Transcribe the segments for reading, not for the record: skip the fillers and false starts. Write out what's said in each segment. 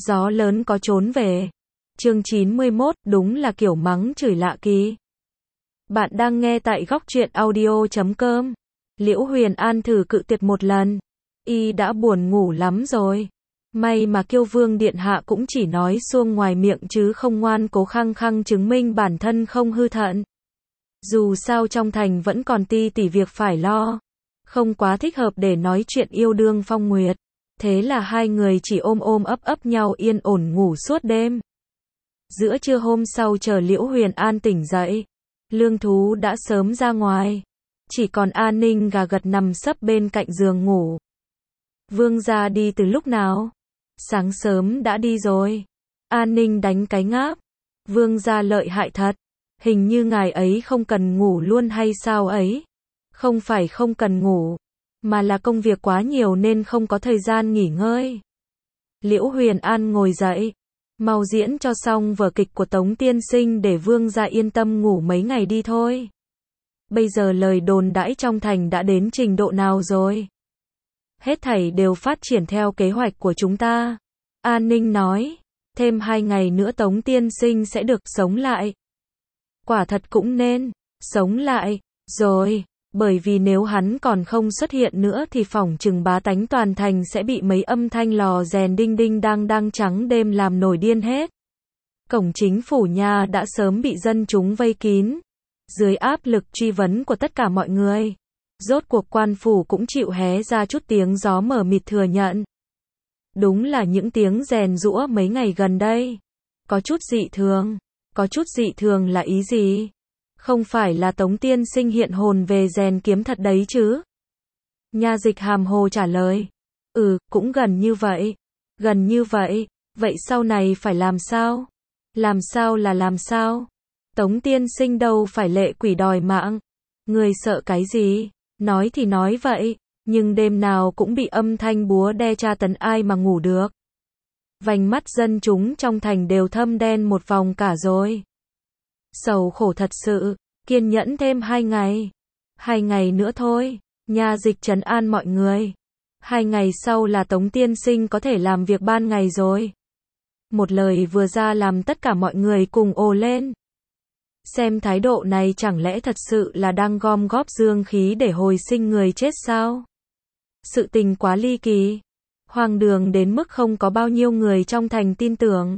Gió lớn có trốn về. Chương 91, đúng là kiểu mắng chửi lạ kỳ. Bạn đang nghe tại góc truyện audio.com. Liễu Huyền An thử cự tuyệt một lần. Y đã buồn ngủ lắm rồi. May mà Kiêu Vương Điện Hạ cũng chỉ nói suông ngoài miệng chứ không ngoan cố khăng khăng chứng minh bản thân không hư thận. Dù sao trong thành vẫn còn ti tỉ việc phải lo. Không quá thích hợp để nói chuyện yêu đương phong nguyệt. Thế là hai người chỉ ôm ôm ấp ấp nhau yên ổn ngủ suốt đêm. Giữa trưa hôm sau chờ Liễu Huyền An tỉnh dậy. Lương Thú đã sớm ra ngoài. Chỉ còn An Ninh gà gật nằm sấp bên cạnh giường ngủ. Vương gia đi từ lúc nào? Sáng sớm đã đi rồi. An Ninh đánh cái ngáp. Vương gia lợi hại thật. Hình như ngài ấy không cần ngủ luôn hay sao ấy? Không phải không cần ngủ, mà là công việc quá nhiều nên không có thời gian nghỉ ngơi. Liễu Huyền An ngồi dậy. Mau diễn cho xong vở kịch của Tống tiên sinh để vương gia yên tâm ngủ mấy ngày đi thôi. Bây giờ lời đồn đãi trong thành đã đến trình độ nào rồi? Hết thảy đều phát triển theo kế hoạch của chúng ta. An Ninh nói, thêm 2 ngày nữa Tống tiên sinh sẽ được sống lại. Quả thật cũng nên, sống lại, rồi, bởi vì nếu hắn còn không xuất hiện nữa thì phỏng chừng bá tánh toàn thành sẽ bị mấy âm thanh lò rèn đinh đinh đang trắng đêm làm nổi điên hết. Cổng chính phủ nhà đã sớm bị dân chúng vây kín. Dưới áp lực truy vấn của tất cả mọi người, rốt cuộc quan phủ cũng chịu hé ra chút tiếng gió mờ mịt thừa nhận. Đúng là những tiếng rèn giũa mấy ngày gần đây. Có chút dị thường. Có chút dị thường là ý gì? Không phải là Tống tiên sinh hiện hồn về rèn kiếm thật đấy chứ? Nha Dịch hàm hồ trả lời. Cũng gần như vậy. Gần như vậy. Vậy sau này phải làm sao? Làm sao là làm sao? Tống tiên sinh đâu phải lệ quỷ đòi mạng. Người sợ cái gì? Nói thì nói vậy, nhưng đêm nào cũng bị âm thanh búa đe tra tấn ai mà ngủ được. Vành mắt dân chúng trong thành đều thâm đen một vòng cả rồi. Sầu khổ thật sự, kiên nhẫn thêm 2 ngày. 2 ngày nữa thôi, Nha Dịch trấn an mọi người. 2 ngày sau là Tống tiên sinh có thể làm việc ban ngày rồi. Một lời vừa ra làm tất cả mọi người cùng ồ lên. Xem thái độ này chẳng lẽ thật sự là đang gom góp dương khí để hồi sinh người chết sao? Sự tình quá ly kỳ. Hoang đường đến mức không có bao nhiêu người trong thành tin tưởng.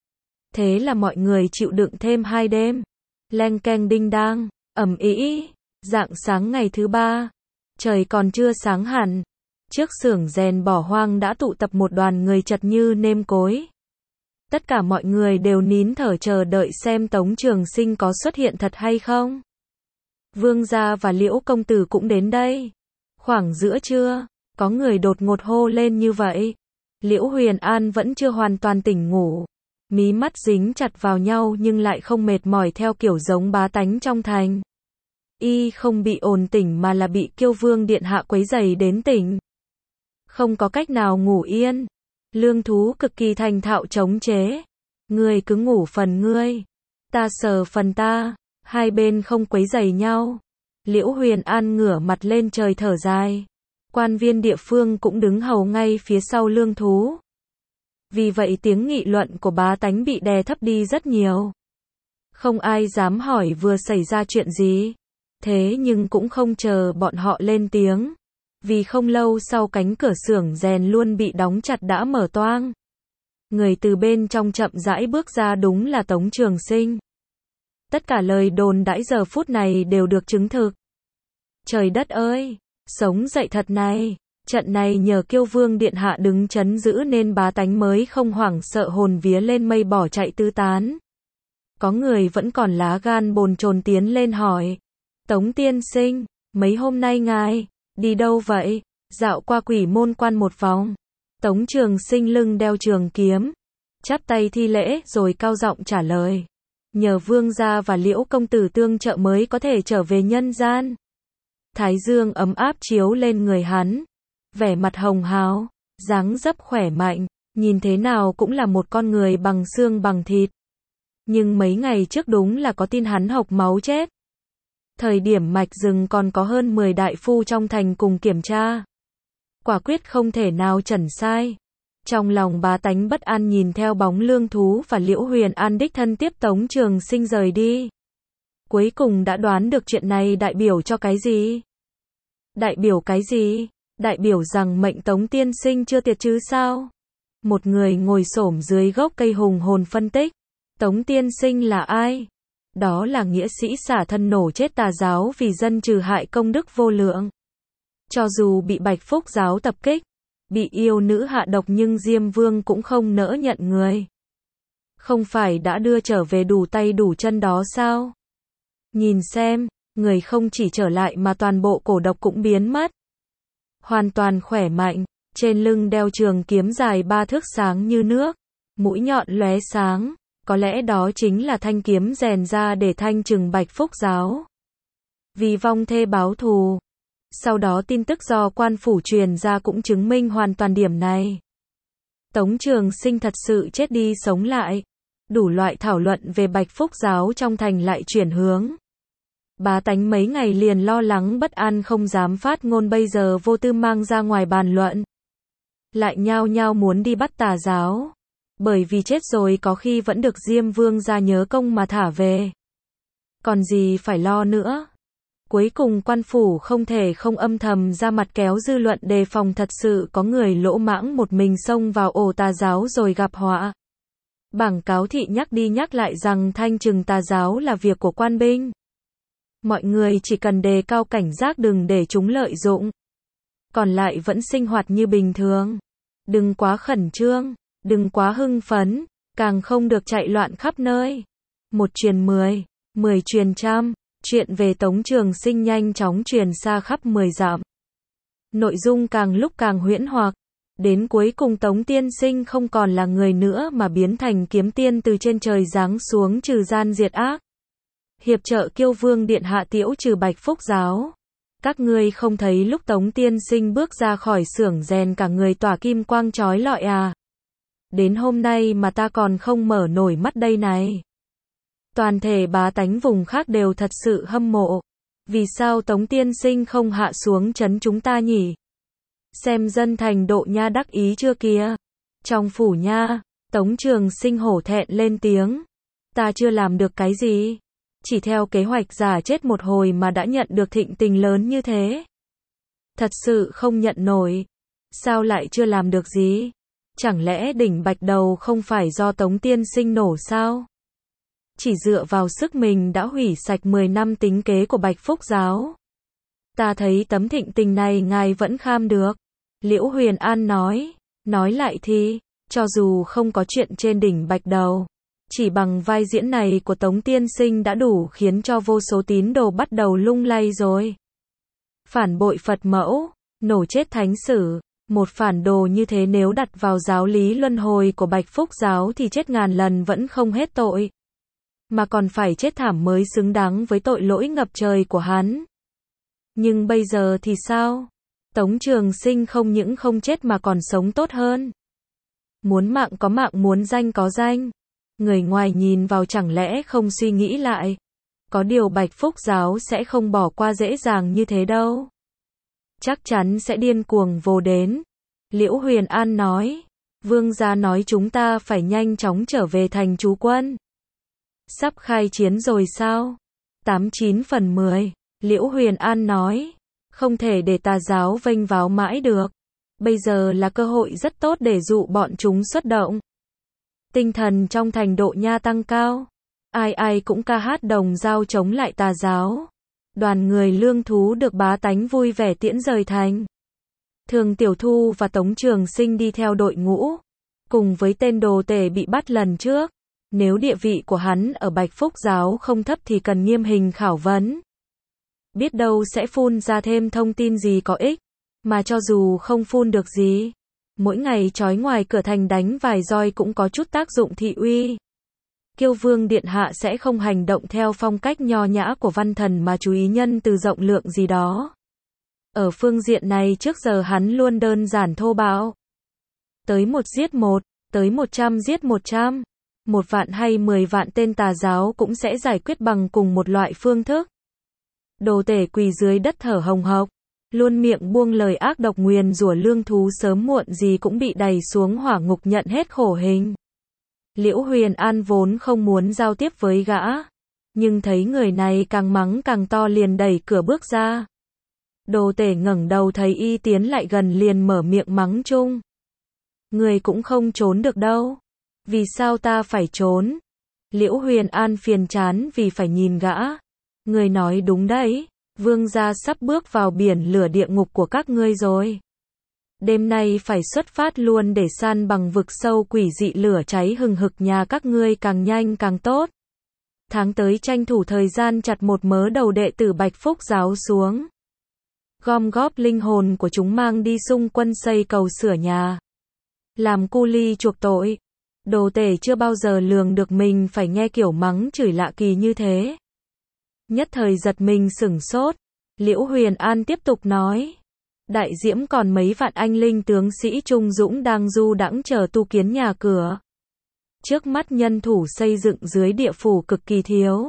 Thế là mọi người chịu đựng thêm 2 đêm. Leng keng đinh đang, ầm ĩ. Rạng sáng ngày thứ 3, trời còn chưa sáng hẳn. Trước xưởng rèn bỏ hoang đã tụ tập một đoàn người chật như nêm cối. Tất cả mọi người đều nín thở chờ đợi xem Tống Trường Sinh có xuất hiện thật hay không. Vương gia và Liễu công tử cũng đến đây. Khoảng giữa trưa, có người đột ngột hô lên như vậy. Liễu Huyền An vẫn chưa hoàn toàn tỉnh ngủ. Mí mắt dính chặt vào nhau nhưng lại không mệt mỏi theo kiểu giống bá tánh trong thành. Y không bị ồn tỉnh mà là bị Kiêu Vương Điện Hạ quấy rầy đến tỉnh. Không có cách nào ngủ yên. Lương Thú cực kỳ thành thạo chống chế. Ngươi cứ ngủ phần ngươi, ta sờ phần ta, hai bên không quấy rầy nhau. Liễu Huyền An ngửa mặt lên trời thở dài. Quan viên địa phương cũng đứng hầu ngay phía sau Lương Thú. Vì vậy tiếng nghị luận của bá tánh bị đè thấp đi rất nhiều. Không ai dám hỏi vừa xảy ra chuyện gì. Thế nhưng cũng không chờ bọn họ lên tiếng. Vì không lâu sau cánh cửa xưởng rèn luôn bị đóng chặt đã mở toang. Người từ bên trong chậm rãi bước ra đúng là Tống Trường Sinh. Tất cả lời đồn đãi giờ phút này đều được chứng thực. Trời đất ơi, sống dậy thật này. Trận này nhờ Kiêu Vương Điện Hạ đứng trấn giữ nên bá tánh mới không hoảng sợ hồn vía lên mây bỏ chạy tứ tán. Có người vẫn còn lá gan bồn chồn tiến lên hỏi. Tống tiên sinh, mấy hôm nay ngài đi đâu vậy? Dạo qua Quỷ Môn Quan một vòng. Tống Trường Sinh lưng đeo trường kiếm, chắp tay thi lễ rồi cao giọng trả lời. Nhờ vương gia và Liễu công tử tương trợ mới có thể trở về nhân gian. Thái dương ấm áp chiếu lên người hắn. Vẻ mặt hồng hào, dáng dấp khỏe mạnh, nhìn thế nào cũng là một con người bằng xương bằng thịt. Nhưng mấy ngày trước đúng là có tin hắn hộc máu chết. Thời điểm mạch rừng còn có hơn 10 đại phu trong thành cùng kiểm tra. Quả quyết không thể nào chẩn sai. Trong lòng bá tánh bất an nhìn theo bóng Lương Thú và Liễu Huyền An đích thân tiếp Tống Trường Sinh rời đi. Cuối cùng đã đoán được chuyện này đại biểu cho cái gì? Đại biểu cái gì? Đại biểu rằng mệnh Tống tiên sinh chưa tiệt chứ sao? Một người ngồi xổm dưới gốc cây hùng hồn phân tích. Tống tiên sinh là ai? Đó là nghĩa sĩ xả thân nổ chết tà giáo vì dân trừ hại công đức vô lượng. Cho dù bị Bạch Phúc giáo tập kích, bị yêu nữ hạ độc nhưng Diêm Vương cũng không nỡ nhận người. Không phải đã đưa trở về đủ tay đủ chân đó sao? Nhìn xem, người không chỉ trở lại mà toàn bộ cổ độc cũng biến mất. Hoàn toàn khỏe mạnh, trên lưng đeo trường kiếm dài 3 thước sáng như nước, mũi nhọn lóe sáng, có lẽ đó chính là thanh kiếm rèn ra để thanh trừng Bạch Phúc giáo. Vì vong thê báo thù. Sau đó tin tức do quan phủ truyền ra cũng chứng minh hoàn toàn điểm này. Tống Trường Sinh thật sự chết đi sống lại. Đủ loại thảo luận về Bạch Phúc giáo trong thành lại chuyển hướng. Bá tánh mấy ngày liền lo lắng bất an không dám phát ngôn, bây giờ vô tư mang ra ngoài bàn luận. Lại nhao nhao muốn đi bắt tà giáo. Bởi vì chết rồi có khi vẫn được Diêm Vương ra nhớ công mà thả về. Còn gì phải lo nữa. Cuối cùng quan phủ không thể không âm thầm ra mặt kéo dư luận đề phòng thật sự có người lỗ mãng một mình xông vào ổ tà giáo rồi gặp họa. Bảng cáo thị nhắc đi nhắc lại rằng thanh trừng tà giáo là việc của quan binh. Mọi người chỉ cần đề cao cảnh giác đừng để chúng lợi dụng. Còn lại vẫn sinh hoạt như bình thường. Đừng quá khẩn trương, đừng quá hưng phấn, càng không được chạy loạn khắp nơi. 1 truyền 10, 10 truyền trăm. Chuyện về Tống Trường Sinh nhanh chóng truyền xa khắp 10 dặm. Nội dung càng lúc càng huyễn hoặc. Đến cuối cùng Tống tiên sinh không còn là người nữa mà biến thành kiếm tiên từ trên trời giáng xuống trừ gian diệt ác. Hiệp trợ Kiêu Vương điện hạ tiễu trừ Bạch Phúc giáo. Các ngươi không thấy lúc Tống tiên sinh bước ra khỏi xưởng rèn cả người tỏa kim quang chói lọi à? Đến hôm nay mà ta còn không mở nổi mắt đây này. Toàn thể bá tánh vùng khác đều thật sự hâm mộ. Vì sao Tống tiên sinh không hạ xuống trấn chúng ta nhỉ? Xem dân thành Độ Nha đắc ý chưa kìa. Trong phủ nha, Tống Trường Sinh hổ thẹn lên tiếng. Ta chưa làm được cái gì. Chỉ theo kế hoạch giả chết một hồi mà đã nhận được thịnh tình lớn như thế. Thật sự không nhận nổi. Sao lại chưa làm được gì? Chẳng lẽ đỉnh Bạch Đầu không phải do Tống tiên sinh nổ sao? Chỉ dựa vào sức mình đã hủy sạch 10 năm tính kế của Bạch Phúc giáo. Ta thấy tấm thịnh tình này ngài vẫn kham được. Liễu Huyền An nói lại thì, cho dù không có chuyện trên đỉnh Bạch Đầu, chỉ bằng vai diễn này của Tống tiên sinh đã đủ khiến cho vô số tín đồ bắt đầu lung lay rồi. Phản bội Phật mẫu, nổ chết thánh sử, một phản đồ như thế nếu đặt vào giáo lý luân hồi của Bạch Phúc giáo thì chết ngàn lần vẫn không hết tội. Mà còn phải chết thảm mới xứng đáng với tội lỗi ngập trời của hắn. Nhưng bây giờ thì sao? Tống Trường Sinh không những không chết mà còn sống tốt hơn. Muốn mạng có mạng, muốn danh có danh. Người ngoài nhìn vào chẳng lẽ không suy nghĩ lại. Có điều Bạch Phúc giáo sẽ không bỏ qua dễ dàng như thế đâu. Chắc chắn sẽ điên cuồng vồ đến. Liễu Huyền An nói. Vương gia nói chúng ta phải nhanh chóng trở về thành trú quân. Sắp khai chiến rồi sao? 89 phần 10. Liễu Huyền An nói. Không thể để tà giáo vênh váo mãi được. Bây giờ là cơ hội rất tốt để dụ bọn chúng xuất động. Tinh thần trong thành Độ Nha tăng cao. Ai ai cũng ca hát đồng dao chống lại tà giáo. Đoàn người Lương Thú được bá tánh vui vẻ tiễn rời thành. Thường Tiểu Thu và Tống Trường Sinh đi theo đội ngũ. Cùng với tên đồ tể bị bắt lần trước. Nếu địa vị của hắn ở Bạch Phúc giáo không thấp thì cần nghiêm hình khảo vấn. Biết đâu sẽ phun ra thêm thông tin gì có ích. Mà cho dù không phun được gì, mỗi ngày trói ngoài cửa thành đánh vài roi cũng có chút tác dụng thị uy. Kiêu Vương điện hạ sẽ không hành động theo phong cách nho nhã của văn thần mà chú ý nhân từ rộng lượng gì đó. Ở phương diện này trước giờ hắn luôn đơn giản thô bạo. Tới 1 giết 1, tới 100 giết 100. 1 vạn hay 10 vạn tên tà giáo cũng sẽ giải quyết bằng cùng một loại phương thức. Đồ tể quỳ dưới đất thở hồng hộc. luôn miệng buông lời ác độc nguyền rủa Lương Thú sớm muộn gì cũng bị đày xuống hỏa ngục nhận hết khổ hình. Liễu Huyền An vốn không muốn giao tiếp với gã, nhưng thấy người này càng mắng càng to liền đẩy cửa bước ra. Đồ Tể ngẩng đầu thấy y tiến lại gần liền mở miệng mắng chung. Người cũng không trốn được đâu. Vì sao ta phải trốn? Liễu Huyền An phiền chán vì phải nhìn gã. Người nói đúng đấy, vương gia sắp bước vào biển lửa địa ngục của các ngươi rồi. Đêm nay phải xuất phát luôn để san bằng vực sâu quỷ dị lửa cháy hừng hực nhà các ngươi càng nhanh càng tốt. Tháng tới tranh thủ thời gian chặt một mớ đầu đệ tử Bạch Phúc giáo xuống. Gom góp linh hồn của chúng mang đi xung quân xây cầu sửa nhà. Làm cu ly chuộc tội. Đồ Tể chưa bao giờ lường được mình phải nghe kiểu mắng chửi lạ kỳ như thế. Nhất thời giật mình sửng sốt. Liễu Huyền An tiếp tục nói. Đại Diễm còn mấy vạn anh linh tướng sĩ trung dũng đang du đãng chờ tu kiến nhà cửa. Trước mắt nhân thủ xây dựng dưới địa phủ cực kỳ thiếu.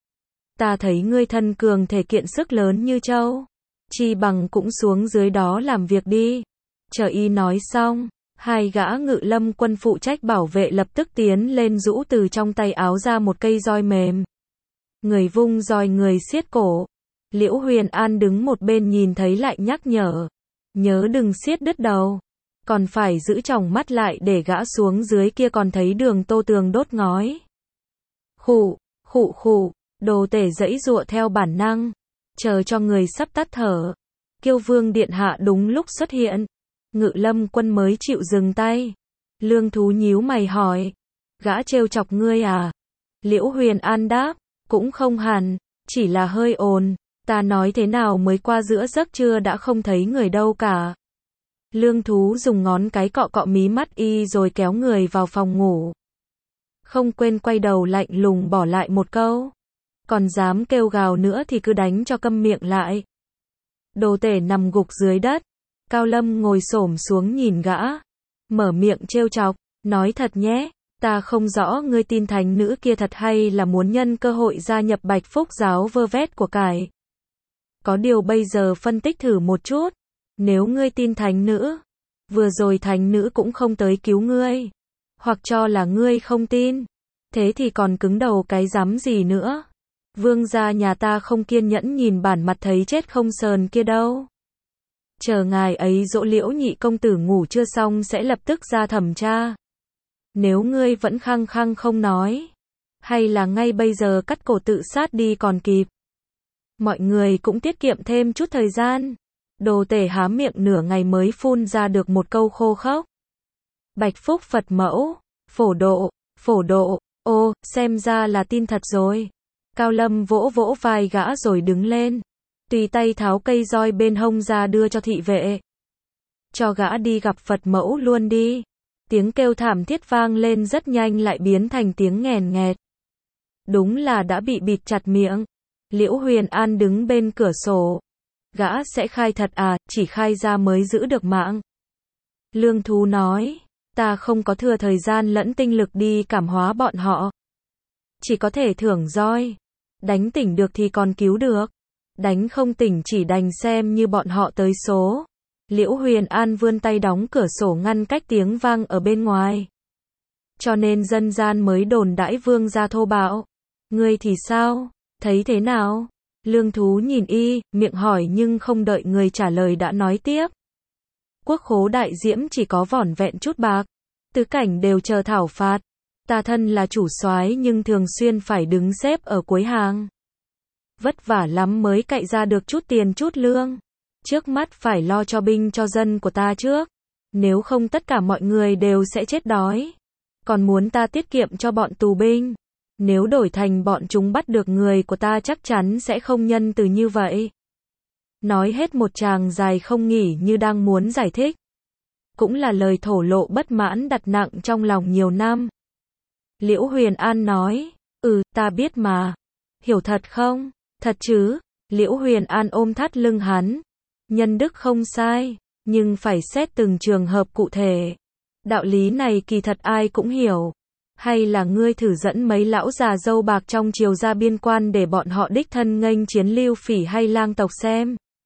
Ta thấy ngươi thân cường thể kiện sức lớn như trâu. Chi bằng cũng xuống dưới đó làm việc đi. Chờ y nói xong, hai gã ngự lâm quân phụ trách bảo vệ lập tức tiến lên rũ từ trong tay áo ra một cây roi mềm. Người vung roi người siết cổ. Liễu Huyền An đứng một bên nhìn thấy lại nhắc nhở. Nhớ đừng siết đứt đầu. Còn phải giữ tròng mắt lại để gã xuống dưới kia còn thấy Đường Tô tường đốt ngói. Khụ, khụ khụ, Đồ Tể giãy giụa theo bản năng. Chờ cho người sắp tắt thở. Kiêu Vương điện hạ đúng lúc xuất hiện. Ngự lâm quân mới chịu dừng tay. Lương Thú nhíu mày hỏi. Gã trêu chọc ngươi à? Liễu Huyền An đáp. Cũng không hẳn, chỉ là hơi ồn. Ta nói thế nào mới qua giữa giấc trưa đã không thấy người đâu cả. Lương Thú dùng ngón cái cọ cọ mí mắt y rồi kéo người vào phòng ngủ. Không quên quay đầu lạnh lùng bỏ lại một câu. Còn dám kêu gào nữa thì cứ đánh cho câm miệng lại. Đồ Tể nằm gục dưới đất. Cao Lâm ngồi xổm xuống nhìn gã. Mở miệng trêu chọc. Nói thật nhé. Ta không rõ ngươi tin thánh nữ kia thật hay là muốn nhân cơ hội gia nhập Bạch Phúc giáo vơ vét của cải. Có điều bây giờ phân tích thử một chút. Nếu ngươi tin thánh nữ, vừa rồi thánh nữ cũng không tới cứu ngươi. Hoặc cho là ngươi không tin. Thế thì còn cứng đầu cái rắm gì nữa. Vương gia nhà ta không kiên nhẫn nhìn bản mặt thấy chết không sờn kia đâu. Chờ ngài ấy dỗ Liễu nhị công tử ngủ chưa xong sẽ lập tức ra thẩm tra. Nếu ngươi vẫn khăng khăng không nói, hay là ngay bây giờ cắt cổ tự sát đi còn kịp. Mọi người cũng tiết kiệm thêm chút thời gian. Đồ Tể há miệng nửa ngày mới phun ra được một câu khô khốc. Bạch Phúc Phật mẫu, phổ độ, ô, xem ra là tin thật rồi. Cao Lâm vỗ vỗ vai gã rồi đứng lên. Tùy tay tháo cây roi bên hông ra đưa cho thị vệ. Cho gã đi gặp Phật mẫu luôn đi. Tiếng kêu thảm thiết vang lên rất nhanh lại biến thành tiếng nghèn nghẹt. Đúng là đã bị bịt chặt miệng. Liễu Huyền An đứng bên cửa sổ. Gã sẽ khai thật à, chỉ khai ra mới giữ được mạng. Lương Thú nói, ta không có thừa thời gian lẫn tinh lực đi cảm hóa bọn họ. Chỉ có thể thưởng roi. Đánh tỉnh được thì còn cứu được. Đánh không tỉnh chỉ đành xem như bọn họ tới số. Liễu Huyền An vươn tay đóng cửa sổ ngăn cách tiếng vang ở bên ngoài. Cho nên dân gian mới đồn đãi vương gia thô bạo. Ngươi thì sao? Thấy thế nào? Lương Thú nhìn y, miệng hỏi nhưng không đợi người trả lời đã nói tiếp. Quốc khố Đại Diễm chỉ có vỏn vẹn chút bạc. Tứ cảnh đều chờ thảo phạt. Ta thân là chủ soái nhưng thường xuyên phải đứng xếp ở cuối hàng. Vất vả lắm mới cậy ra được chút tiền chút lương. Trước mắt phải lo cho binh cho dân của ta trước. Nếu không tất cả mọi người đều sẽ chết đói. Còn muốn ta tiết kiệm cho bọn tù binh. Nếu đổi thành bọn chúng bắt được người của ta chắc chắn sẽ không nhân từ như vậy. Nói hết một tràng dài không nghỉ như đang muốn giải thích. Cũng là lời thổ lộ bất mãn đặt nặng trong lòng nhiều năm. Liễu Huyền An nói, ta biết mà. Hiểu thật không? Thật chứ? Liễu Huyền An ôm thắt lưng hắn. Nhân đức không sai, nhưng phải xét từng trường hợp cụ thể. Đạo lý này kỳ thật ai cũng hiểu. Hay là ngươi thử dẫn mấy lão già râu bạc trong triều ra biên quan để bọn họ đích thân nghênh chiến Lưu Phỉ hay Lang tộc xem.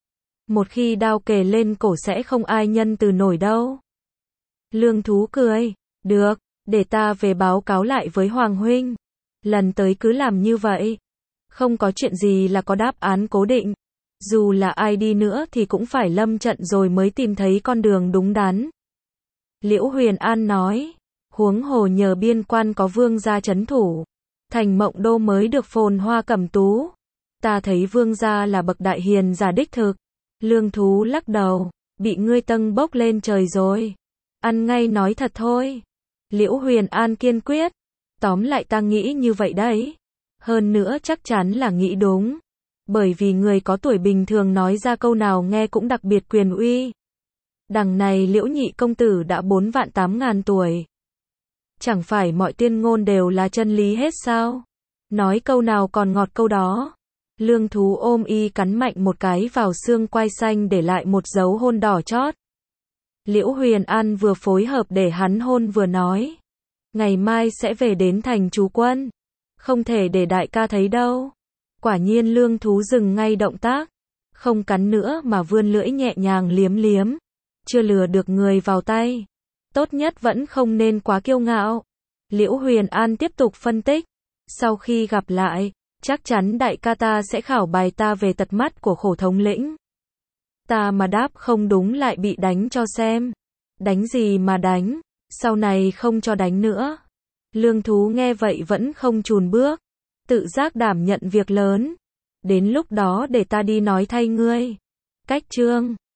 Một khi đao kề lên cổ sẽ không ai nhân từ nổi đâu. Lương Thú cười, được, để ta về báo cáo lại với Hoàng huynh. Lần tới cứ làm như vậy. Không có chuyện gì là có đáp án cố định. Dù là ai đi nữa thì cũng phải lâm trận rồi mới tìm thấy con đường đúng đắn. Liễu Huyền An nói, huống hồ nhờ biên quan có vương gia trấn thủ, thành Mộng Đô mới được phồn hoa cẩm tú. Ta thấy vương gia là bậc đại hiền giả đích thực. Lương Thú lắc đầu, bị ngươi tâng bốc lên trời rồi. Ăn ngay nói thật thôi. Liễu Huyền An kiên quyết, tóm lại ta nghĩ như vậy đấy. Hơn nữa chắc chắn là nghĩ đúng. Bởi vì người có tuổi bình thường nói ra câu nào nghe cũng đặc biệt quyền uy. Đằng này Liễu nhị công tử đã 4.800.000 tuổi. Chẳng phải mọi tuyên ngôn đều là chân lý hết sao? Nói câu nào còn ngọt câu đó. Lương Thú ôm y cắn mạnh một cái vào xương quai xanh để lại một dấu hôn đỏ chót. Liễu Huyền An vừa phối hợp để hắn hôn vừa nói. Ngày mai sẽ về đến thành trú quân. Không thể để đại ca thấy đâu. Quả nhiên Lương Thú dừng ngay động tác. Không cắn nữa mà vươn lưỡi nhẹ nhàng liếm liếm. Chưa lừa được người vào tay. Tốt nhất vẫn không nên quá kiêu ngạo. Liễu Huyền An tiếp tục phân tích. Sau khi gặp lại, chắc chắn đại ca ta sẽ khảo bài ta về tật mắt của Khổ thống lĩnh. Ta mà đáp không đúng lại bị đánh cho xem. Đánh gì mà đánh, sau này không cho đánh nữa. Lương Thú nghe vậy vẫn không chùn bước, tự giác đảm nhận việc lớn. Đến lúc đó để ta đi nói thay ngươi. Cách chương